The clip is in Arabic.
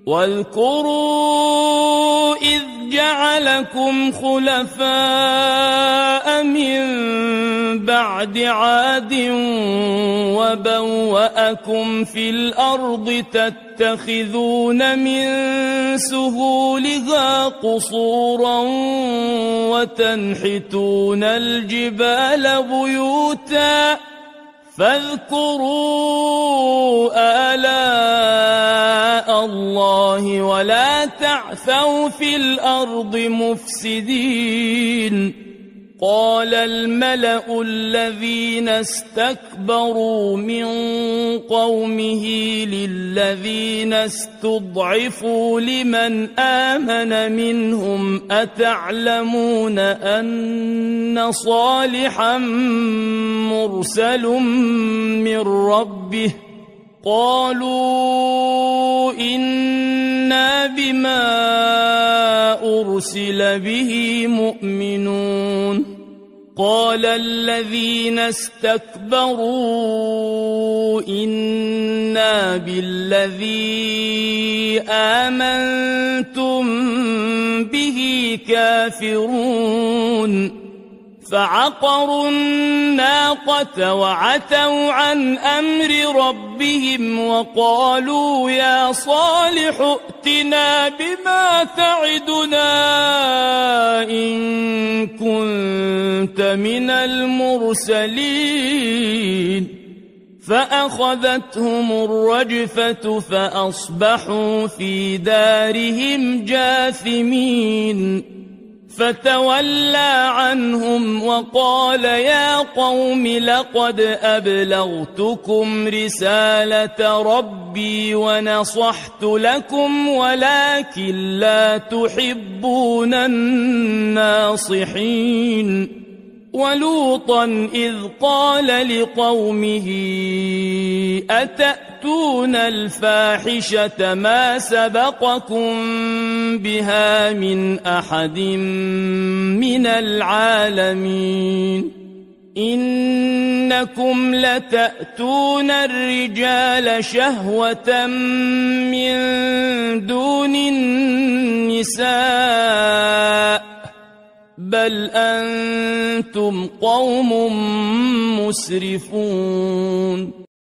واذكروا إذ جعلكم خلفاء من بعد عاد وبوأكم في الأرض تتخذون من سهولها قصورا وتنحتون الجبال بيوتا فاذكروا آلاء الله ولا تعثوا في الأرض مفسدين. قال الملأ الذين استكبروا من قومه للذين استضعفوا لمن آمن منهم أتعلمون أن صالحا مرسل من ربه قالوا إنا بما أرسل به مؤمنون. قال الذين استكبروا إنا بالذي آمنتم به كافرون. فعقروا الناقة وعتوا عن أمر ربهم وقالوا يا صالح ائتنا بما تعدنا إن كنت من المرسلين. فأخذتهم الرجفة فأصبحوا في دارهم جاثمين. فتولى عنهم وقال يا قوم لقد أبلغتكم رسالة ربي ونصحت لكم ولكن لا تحبون الناصحين. ولوطا إذ قال لقومه أتأتون الفاحشة ما سبقكم بها من أحد من العالمين إنكم لتأتون الرجال شهوة من دون النساء بل أنتم قوم مسرفون.